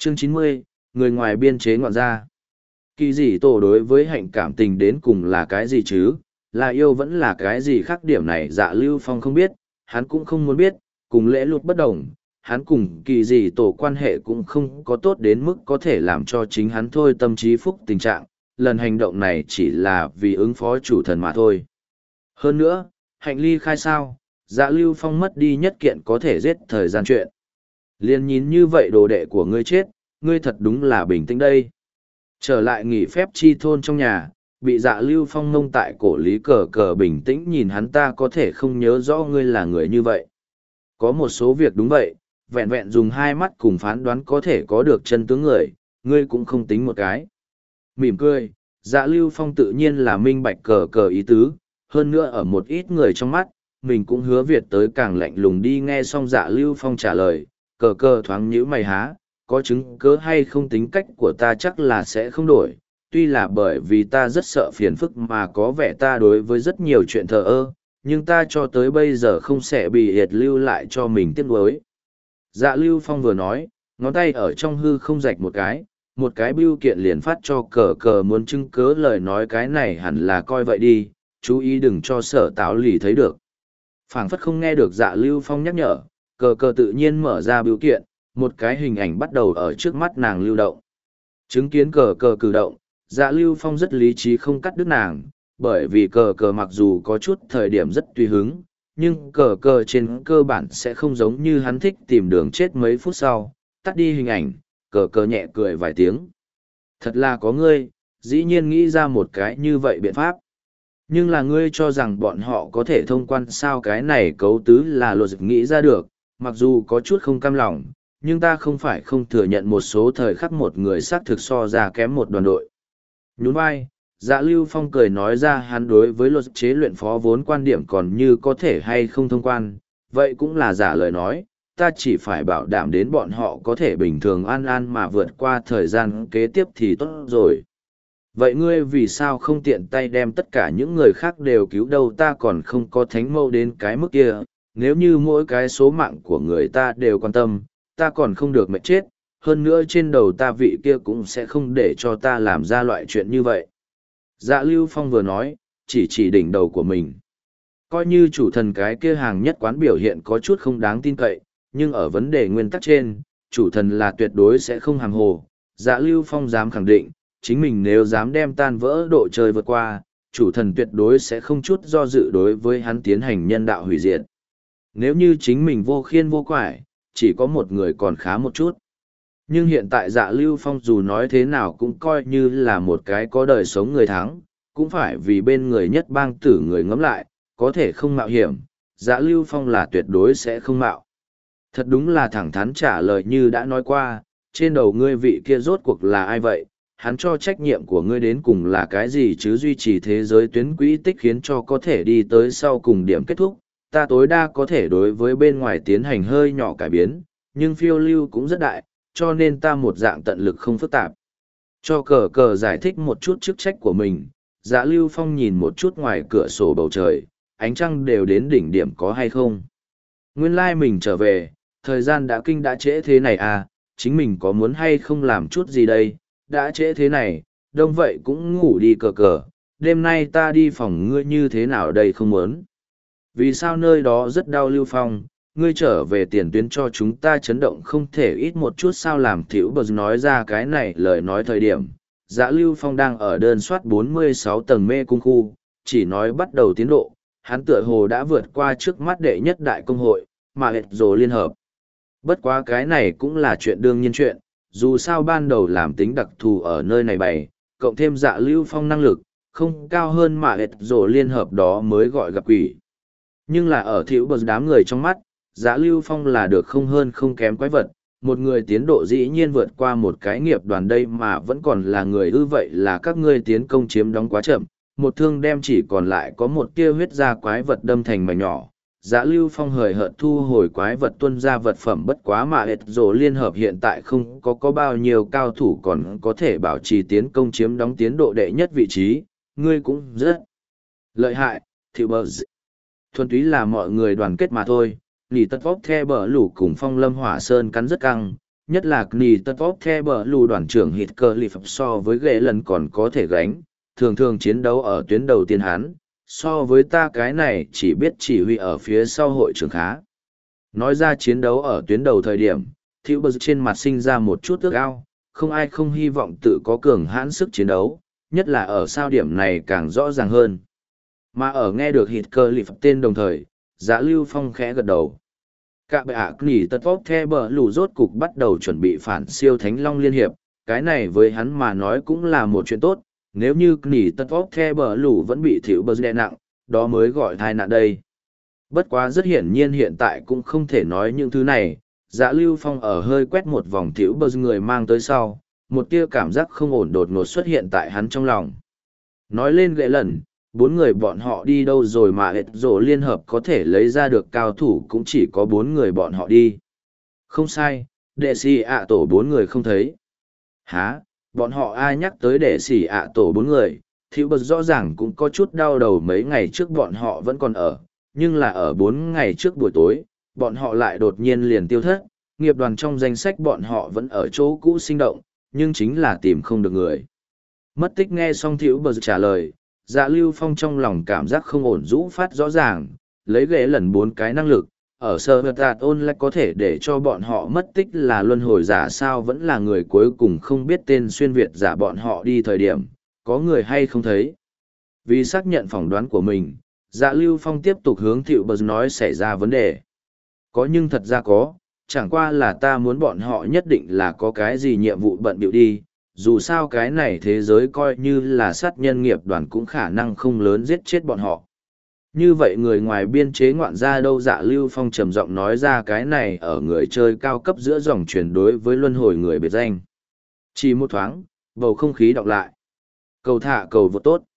Chương 90, người ngoài biên chế ngoạn gia. Kỳ dị tổ đối với hạnh cảm tình đến cùng là cái gì chứ? Là yêu vẫn là cái gì khác, điểm này Dạ Lưu Phong không biết, hắn cũng không muốn biết, cùng lễ luật bất đồng. Hắn cùng kỳ dị tổ quan hệ cũng không có tốt đến mức có thể làm cho chính hắn thôi tâm trí phúc tình trạng, lần hành động này chỉ là vì ứng phó chủ thần mà thôi. Hơn nữa, hạnh ly khai sao, Dạ Lưu Phong mất đi nhất kiện có thể giết thời gian chuyện. Liên nhìn như vậy đồ đệ của ngươi chết, ngươi thật đúng là bình tĩnh đây. Trở lại nghỉ phép chi thôn trong nhà, bị Dạ Lưu Phong nông tại cổ Lý Cờ Cờ bình tĩnh nhìn hắn, ta có thể không nhớ rõ ngươi là người như vậy. Có một số việc đúng vậy, vẹn vẹn dùng hai mắt cùng phán đoán có thể có được chân tướng người, ngươi cũng không tính một cái. Mỉm cười, Dạ Lưu Phong tự nhiên là minh bạch Cờ Cờ ý tứ, hơn nữa ở một ít người trong mắt, mình cũng hứa Việt tới càng lạnh lùng đi. Nghe xong Dạ Lưu Phong trả lời, Cờ Cờ thoáng nhíu mày há, có chứng cớ hay không tính cách của ta chắc là sẽ không đổi, tuy là bởi vì ta rất sợ phiền phức mà có vẻ ta đối với rất nhiều chuyện thờ ơ, nhưng ta cho tới bây giờ không sẽ bị hiệt lưu lại cho mình tiếc nuối. Dạ Lưu Phong vừa nói, ngón tay ở trong hư không rạch một cái bưu kiện liền phát cho Cờ Cờ, muốn chứng cớ lời nói cái này hẳn là coi vậy đi, chú ý đừng cho Sở Táo Lì thấy được. Phảng phất không nghe được Dạ Lưu Phong nhắc nhở, Cờ Cờ tự nhiên mở ra bưu kiện, một cái hình ảnh bắt đầu ở trước mắt nàng lưu động. Chứng kiến Cờ Cờ cử động, Dạ Lưu Phong rất lý trí không cắt đứt nàng, bởi vì Cờ Cờ mặc dù có chút thời điểm rất tùy hứng, nhưng Cờ Cờ trên cơ bản sẽ không giống như hắn thích tìm đường chết. Mấy phút sau, tắt đi hình ảnh, Cờ Cờ nhẹ cười vài tiếng. Thật là có ngươi, dĩ nhiên nghĩ ra một cái như vậy biện pháp. Nhưng là ngươi cho rằng bọn họ có thể thông quan sao? Cái này cấu tứ là luật nghĩ ra được, mặc dù có chút không cam lòng, nhưng ta không phải không thừa nhận một số thời khắc một người xác thực so ra kém một đoàn đội. Nhún vai, Dạ Lưu Phong cười nói ra hắn đối với luật chế luyện phó vốn quan điểm còn như có thể hay không thông quan, vậy cũng là giả lời nói, ta chỉ phải bảo đảm đến bọn họ có thể bình thường an an mà vượt qua thời gian kế tiếp thì tốt rồi. Vậy ngươi vì sao không tiện tay đem tất cả những người khác đều cứu đâu? Ta còn không có thánh mâu đến cái mức kia, nếu như mỗi cái số mạng của người ta đều quan tâm, ta còn không được mệt chết, hơn nữa trên đầu ta vị kia cũng sẽ không để cho ta làm ra loại chuyện như vậy. Dạ Lưu Phong vừa nói, chỉ đỉnh đầu của mình. Coi như chủ thần cái kia hàng nhất quán biểu hiện có chút không đáng tin cậy, nhưng ở vấn đề nguyên tắc trên, chủ thần là tuyệt đối sẽ không hàm hồ. Dạ Lưu Phong dám khẳng định, chính mình nếu dám đem tan vỡ độ trời vượt qua, chủ thần tuyệt đối sẽ không chút do dự đối với hắn tiến hành nhân đạo hủy diệt. Nếu như chính mình vô khiên vô quải, chỉ có một người còn khá một chút. Nhưng hiện tại Dạ Lưu Phong dù nói thế nào cũng coi như là một cái có đời sống người thắng, cũng phải vì bên người nhất bang tử người ngẫm lại, có thể không mạo hiểm, Dạ Lưu Phong là tuyệt đối sẽ không mạo. Thật đúng là thẳng thắn trả lời như đã nói qua, trên đầu ngươi vị kia rốt cuộc là ai vậy? Hắn cho trách nhiệm của ngươi đến cùng là cái gì chứ? Duy trì thế giới tuyến quỹ tích khiến cho có thể đi tới sau cùng điểm kết thúc, ta tối đa có thể đối với bên ngoài tiến hành hơi nhỏ cải biến, nhưng phiêu lưu cũng rất đại, cho nên ta một dạng tận lực không phức tạp. Cho Cờ Cờ giải thích một chút chức trách của mình, Dạ Lưu Phong nhìn một chút ngoài cửa sổ bầu trời, ánh trăng đều đến đỉnh điểm có hay không. Nguyên lai mình trở về, thời gian đã kinh đã trễ thế này à, chính mình có muốn hay không làm chút gì đây, đã trễ thế này, đông vậy cũng ngủ đi Cờ Cờ, đêm nay ta đi phòng ngươi như thế nào đây không muốn. Vì sao nơi đó rất đau Lưu Phong, ngươi trở về tiền tuyến cho chúng ta chấn động không thể ít một chút sao? Làm Thiệu Bờ nói ra cái này lời nói thời điểm, Dạ Lưu Phong đang ở đơn soát 46 tầng mê cung khu, chỉ nói bắt đầu tiến độ, hắn tựa hồ đã vượt qua trước mắt đệ nhất đại công hội, mà hệt rồi liên hợp. Bất quá cái này cũng là chuyện đương nhiên chuyện, dù sao ban đầu làm tính đặc thù ở nơi này bày, cộng thêm Dạ Lưu Phong năng lực, không cao hơn mà hệt rồi liên hợp đó mới gọi gặp quỷ. Nhưng là ở Thiệu Bờ đám người trong mắt, Dạ Lưu Phong là được không hơn không kém quái vật, một người tiến độ dĩ nhiên vượt qua một cái nghiệp đoàn đây mà vẫn còn là người ư? Vậy là các ngươi tiến công chiếm đóng quá chậm, một thương đem chỉ còn lại có một tia huyết ra quái vật đâm thành mảnh nhỏ. Dạ Lưu Phong hời hợt thu hồi quái vật tuân ra vật phẩm, bất quá mà hệt rồi liên hợp hiện tại không có bao nhiêu cao thủ còn có thể bảo trì tiến công chiếm đóng tiến độ đệ nhất vị trí, ngươi cũng rất lợi hại, Thiệu Bờ. Thuần túy là mọi người đoàn kết mà thôi. Nỉ tất vóc the bờ lũ cùng Phong Lâm Hỏa Sơn cắn rất căng, nhất là Kni Tất Vóc The Bờ Lù đoàn trưởng Hít Cơ Lì Phập so với ghệ lần còn có thể gánh, thường thường chiến đấu ở tuyến đầu tiên hắn, so với ta cái này chỉ biết chỉ huy ở phía sau hội trưởng khá. Nói ra chiến đấu ở tuyến đầu thời điểm, Thiệu Bờ trên mặt sinh ra một chút ước ao, không ai không hy vọng tự có cường hãn sức chiến đấu, nhất là ở sao điểm này càng rõ ràng hơn. Mà ở nghe được Hít Cơ Lì Phập tên đồng thời, Dạ Lưu Phong khẽ gật đầu. Cả bệ ạ Kni Tất Vóc The Bờ Lù rốt cục bắt đầu chuẩn bị phản siêu Thánh Long Liên Hiệp, cái này với hắn mà nói cũng là một chuyện tốt, nếu như Kni Tất Vóc The Bờ Lù vẫn bị Thiệu Bờ đè nặng, đó mới gọi tai nạn đây. Bất quá rất hiển nhiên hiện tại cũng không thể nói những thứ này, Dạ Lưu Phong ở hơi quét một vòng Thiệu Bờ người mang tới sau, một tia cảm giác không ổn đột ngột xuất hiện tại hắn trong lòng. Nói lên ghệ lần, bốn người bọn họ đi đâu rồi mà hết rổ liên hợp có thể lấy ra được cao thủ cũng chỉ có bốn người bọn họ đi. Không sai, đệ sĩ ạ tổ bốn người không thấy. Hả, bọn họ ai nhắc tới đệ sĩ ạ tổ bốn người, Thiệu Bờ rõ ràng cũng có chút đau đầu mấy ngày trước bọn họ vẫn còn ở, nhưng là ở 4 ngày trước buổi tối, bọn họ lại đột nhiên liền tiêu thất, nghiệp đoàn trong danh sách bọn họ vẫn ở chỗ cũ sinh động, nhưng chính là tìm không được người. Mất tích nghe xong Thiệu Bờ trả lời, Dạ Lưu Phong trong lòng cảm giác không ổn rũ phát rõ ràng, lấy ghế lần 4 cái năng lực, ở sơ vật tạt ôn lại có thể để cho bọn họ mất tích là luân hồi giả sao vẫn là người cuối cùng không biết tên xuyên Việt giả bọn họ đi thời điểm, có người hay không thấy. Vì xác nhận phỏng đoán của mình, Dạ Lưu Phong tiếp tục hướng Thiệu Bờ nói xảy ra vấn đề. Có nhưng thật ra có, chẳng qua là ta muốn bọn họ nhất định là có cái gì nhiệm vụ bận bịu đi, dù sao cái này thế giới coi như là sát nhân nghiệp đoàn cũng khả năng không lớn giết chết bọn họ. Như vậy người ngoài biên chế ngoạn ra đâu? Dạ Lưu Phong trầm giọng nói ra cái này ở người chơi cao cấp giữa dòng truyền đối với luân hồi người biệt danh. Chỉ một thoáng, bầu không khí đọc lại. Cầu thả cầu vượt tốt.